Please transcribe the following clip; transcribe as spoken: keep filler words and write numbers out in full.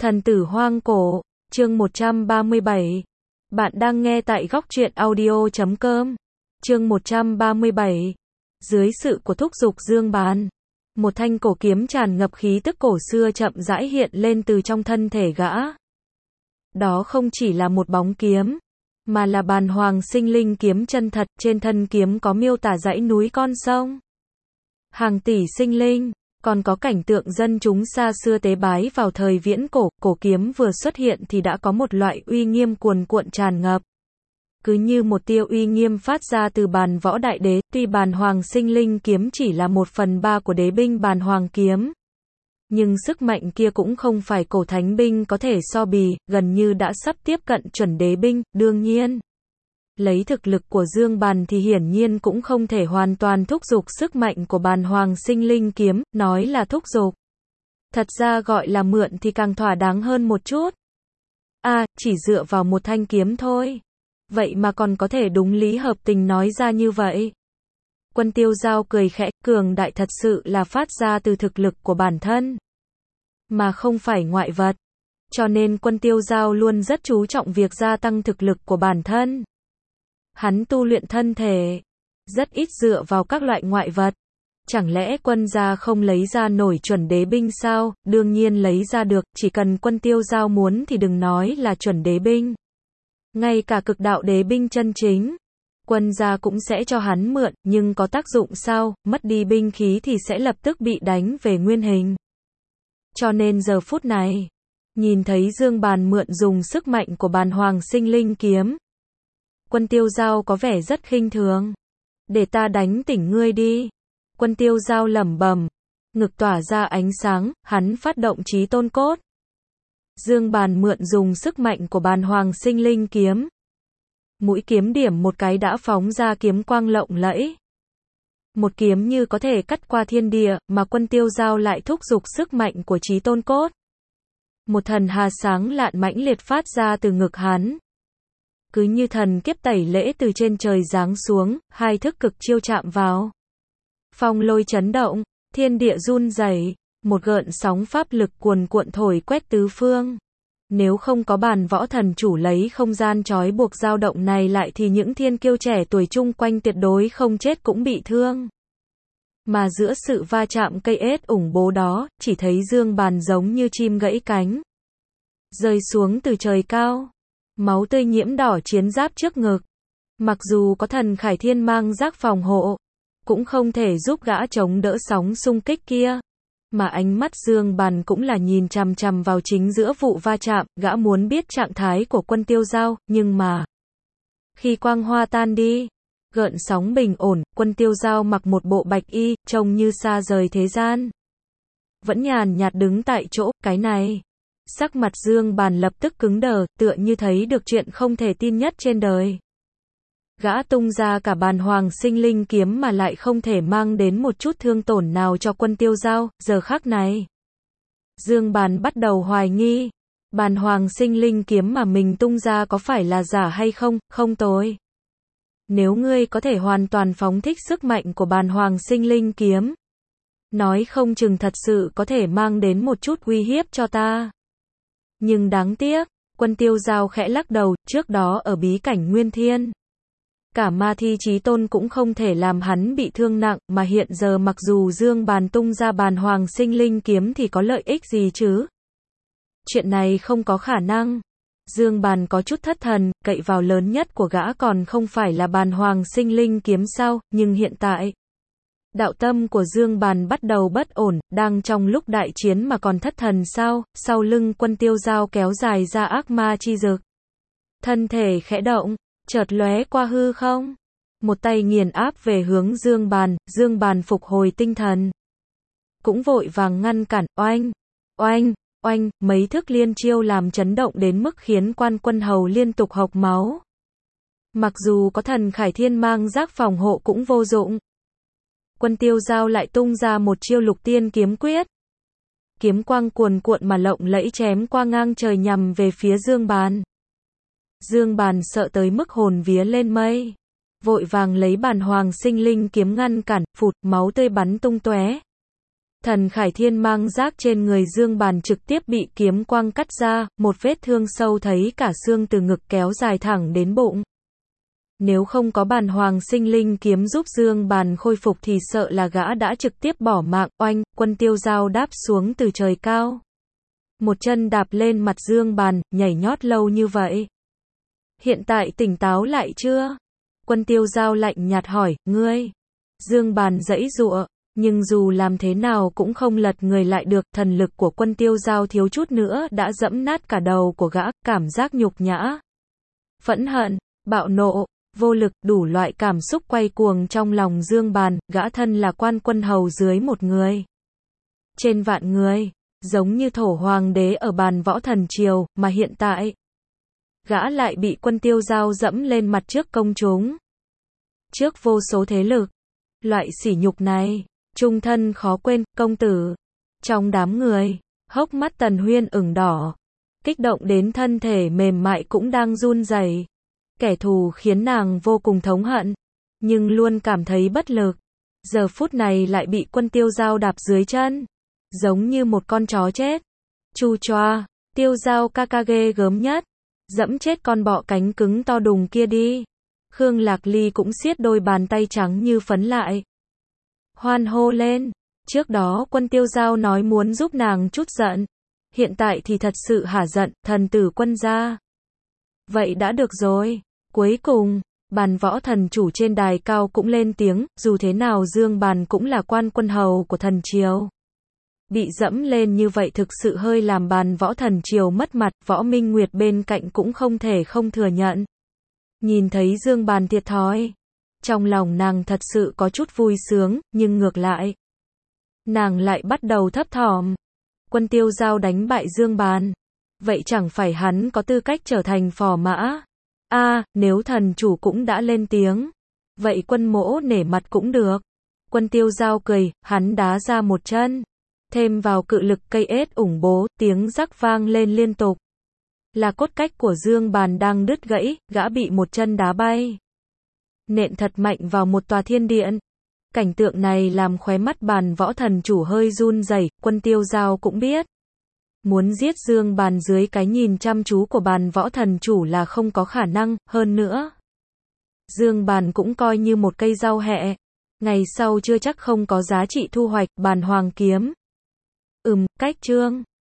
Thần tử hoang cổ, chương một trăm ba mươi bảy. Bạn đang nghe tại góc truyện audio chấm com. Chương một trăm ba mươi bảy. Dưới sự của thúc giục Dương Bàn, một thanh cổ kiếm tràn ngập khí tức cổ xưa chậm rãi hiện lên từ trong thân thể gã. Đó không chỉ là một bóng kiếm, mà là Bàn Hoàng sinh linh kiếm chân thật, trên thân kiếm có miêu tả dãy núi con sông, hàng tỷ sinh linh. Còn có cảnh tượng dân chúng xa xưa tế bái vào thời viễn cổ, cổ kiếm vừa xuất hiện thì đã có một loại uy nghiêm cuồn cuộn tràn ngập. Cứ như một tia uy nghiêm phát ra từ Bàn Võ Đại Đế, tuy Bàn Hoàng sinh linh kiếm chỉ là một phần ba của đế binh Bàn Hoàng kiếm. Nhưng sức mạnh kia cũng không phải cổ thánh binh có thể so bì, gần như đã sắp tiếp cận chuẩn đế binh, đương nhiên. Lấy thực lực của Dương Bàn thì hiển nhiên cũng không thể hoàn toàn thúc giục sức mạnh của Bàn Hoàng sinh linh kiếm, nói là thúc giục. Thật ra gọi là mượn thì càng thỏa đáng hơn một chút. À, chỉ dựa vào một thanh kiếm thôi. Vậy mà còn có thể đúng lý hợp tình nói ra như vậy. Quân Tiêu Giao cười khẽ, cường đại thật sự là phát ra từ thực lực của bản thân, mà không phải ngoại vật. Cho nên Quân Tiêu Giao luôn rất chú trọng việc gia tăng thực lực của bản thân. Hắn tu luyện thân thể, rất ít dựa vào các loại ngoại vật. Chẳng lẽ quân gia không lấy ra nổi chuẩn đế binh sao? Đương nhiên lấy ra được, chỉ cần Quân Tiêu Giao muốn thì đừng nói là chuẩn đế binh. Ngay cả cực đạo đế binh chân chính, quân gia cũng sẽ cho hắn mượn, nhưng có tác dụng sao? Mất đi binh khí thì sẽ lập tức bị đánh về nguyên hình. Cho nên giờ phút này, nhìn thấy Dương Bàn mượn dùng sức mạnh của Bàn Hoàng sinh linh kiếm, Quân Tiêu Giao có vẻ rất khinh thường. Để ta đánh tỉnh ngươi đi. Quân Tiêu Giao lẩm bẩm, ngực tỏa ra ánh sáng, hắn phát động chí tôn cốt. Dương Bàn mượn dùng sức mạnh của Bàn Hoàng sinh linh kiếm. Mũi kiếm điểm một cái đã phóng ra kiếm quang lộng lẫy. Một kiếm như có thể cắt qua thiên địa, mà Quân Tiêu Giao lại thúc giục sức mạnh của chí tôn cốt. Một thần hà sáng lạn mãnh liệt phát ra từ ngực hắn. Cứ như thần kiếp tẩy lễ từ trên trời giáng xuống, hai thức cực chiêu chạm vào. Phong lôi chấn động, thiên địa run rẩy, một gợn sóng pháp lực cuồn cuộn thổi quét tứ phương. Nếu không có Bàn Võ Thần Chủ lấy không gian trói buộc dao động này lại thì những thiên kiêu trẻ tuổi chung quanh tuyệt đối không chết cũng bị thương. Mà giữa sự va chạm cây ết ủng bố đó, chỉ thấy Dương Bàn giống như chim gãy cánh, rơi xuống từ trời cao. Máu tươi nhiễm đỏ chiến giáp trước ngực. Mặc dù có thần Khải Thiên mang giác phòng hộ, cũng không thể giúp gã chống đỡ sóng xung kích kia. Mà ánh mắt Dương Bàn cũng là nhìn chằm chằm vào chính giữa vụ va chạm, gã muốn biết trạng thái của Quân Tiêu Giao, nhưng mà khi quang hoa tan đi, gợn sóng bình ổn, Quân Tiêu Giao mặc một bộ bạch y, trông như xa rời thế gian. Vẫn nhàn nhạt đứng tại chỗ, cái này. Sắc mặt Dương Bàn lập tức cứng đờ, tựa như thấy được chuyện không thể tin nhất trên đời. Gã tung ra cả Bàn Hoàng sinh linh kiếm mà lại không thể mang đến một chút thương tổn nào cho Quân Tiêu Giao, giờ khắc này. Dương Bàn bắt đầu hoài nghi, Bàn Hoàng sinh linh kiếm mà mình tung ra có phải là giả hay không, không tồi. Nếu ngươi có thể hoàn toàn phóng thích sức mạnh của Bàn Hoàng sinh linh kiếm, nói không chừng thật sự có thể mang đến một chút uy hiếp cho ta. Nhưng đáng tiếc, Quân Tiêu Giao khẽ lắc đầu, trước đó ở bí cảnh Nguyên Thiên, cả ma thi chí tôn cũng không thể làm hắn bị thương nặng, mà hiện giờ mặc dù Dương Bàn tung ra Bàn Hoàng sinh linh kiếm thì có lợi ích gì chứ? Chuyện này không có khả năng. Dương Bàn có chút thất thần, cậy vào lớn nhất của gã còn không phải là Bàn Hoàng sinh linh kiếm sao, nhưng hiện tại đạo tâm của Dương Bàn bắt đầu bất ổn, đang trong lúc đại chiến mà còn thất thần sao? Sau lưng Quân Tiêu Giao kéo dài ra ác ma chi dực. Thân thể khẽ động, chợt lóe qua hư không. Một tay nghiền áp về hướng Dương Bàn, Dương Bàn phục hồi tinh thần. Cũng vội vàng ngăn cản, oanh, oanh, oanh, mấy thức liên chiêu làm chấn động đến mức khiến Quan Quân Hầu liên tục hộc máu. Mặc dù có thần Khải Thiên mang giác phòng hộ cũng vô dụng. Quân Tiêu Giao lại tung ra một chiêu Lục Tiên kiếm quyết. Kiếm quang cuồn cuộn mà lộng lẫy chém qua ngang trời nhằm về phía Dương Bàn. Dương Bàn sợ tới mức hồn vía lên mây, vội vàng lấy Bàn Hoàng sinh linh kiếm ngăn cản, phụt, máu tươi bắn tung tóe. Thần Khải Thiên mang giác trên người Dương Bàn trực tiếp bị kiếm quang cắt ra, một vết thương sâu thấy cả xương từ ngực kéo dài thẳng đến bụng. Nếu không có Bàn Hoàng sinh linh kiếm giúp Dương Bàn khôi phục thì sợ là gã đã trực tiếp bỏ mạng. Oanh, Quân Tiêu Dao đáp xuống từ trời cao. Một chân đạp lên mặt Dương Bàn, nhảy nhót lâu như vậy. Hiện tại tỉnh táo lại chưa? Quân Tiêu Dao lạnh nhạt hỏi, ngươi. Dương Bàn giãy giụa, nhưng dù làm thế nào cũng không lật người lại được, thần lực của Quân Tiêu Dao thiếu chút nữa đã dẫm nát cả đầu của gã, cảm giác nhục nhã, phẫn hận, bạo nộ, vô lực, đủ loại cảm xúc quay cuồng trong lòng Dương Bàn, gã thân là quan quân hầu dưới một người trên vạn người, giống như thổ hoàng đế ở bàn võ thần triều, mà hiện tại gã lại bị Quân Tiêu Dao dẫm lên mặt trước công chúng, trước vô số thế lực. Loại sỉ nhục này, trung thân khó quên. Công tử. Trong đám người, hốc mắt Tần Huyên ửng đỏ, kích động đến thân thể mềm mại cũng đang run rẩy. Kẻ thù khiến nàng vô cùng thống hận, nhưng luôn cảm thấy bất lực. Giờ phút này lại bị Quân Tiêu Dao đạp dưới chân, giống như một con chó chết. Chu choa, Tiêu Dao ca ca ghê gớm nhất, dẫm chết con bọ cánh cứng to đùng kia đi. Khương Lạc Ly cũng siết đôi bàn tay trắng như phấn lại, hoan hô lên. Trước đó Quân Tiêu Dao nói muốn giúp nàng chút giận, hiện tại thì thật sự hả giận. Thần tử Quân gia. Vậy đã được rồi. Cuối cùng, Bàn Võ thần chủ trên đài cao cũng lên tiếng, dù thế nào Dương Bàn cũng là quan quân hầu của thần triều. Bị dẫm lên như vậy thực sự hơi làm Bàn Võ thần triều mất mặt. Võ Minh Nguyệt bên cạnh cũng không thể không thừa nhận. Nhìn thấy Dương Bàn thiệt thòi, trong lòng nàng thật sự có chút vui sướng, nhưng ngược lại, nàng lại bắt đầu thấp thỏm. Quân Tiêu Dao đánh bại Dương Bàn, vậy chẳng phải hắn có tư cách trở thành phò mã? A, à, nếu thần chủ cũng đã lên tiếng, vậy Quân mỗ nể mặt cũng được. Quân Tiêu Dao cười, hắn đá ra một chân, thêm vào cự lực cây ết ủng bố, tiếng rắc vang lên liên tục. Là cốt cách của Dương Bàn đang đứt gãy, gã bị một chân đá bay, nện thật mạnh vào một tòa thiên điện. Cảnh tượng này làm khóe mắt Bàn Võ thần chủ hơi run rẩy. Quân Tiêu Dao cũng biết, muốn giết Dương Bàn dưới cái nhìn chăm chú của Bàn Võ thần chủ là không có khả năng. Hơn nữa, Dương Bàn cũng coi như một cây rau hẹ, ngày sau chưa chắc không có giá trị thu hoạch. Bàn Hoàng kiếm. Ừm, cách chương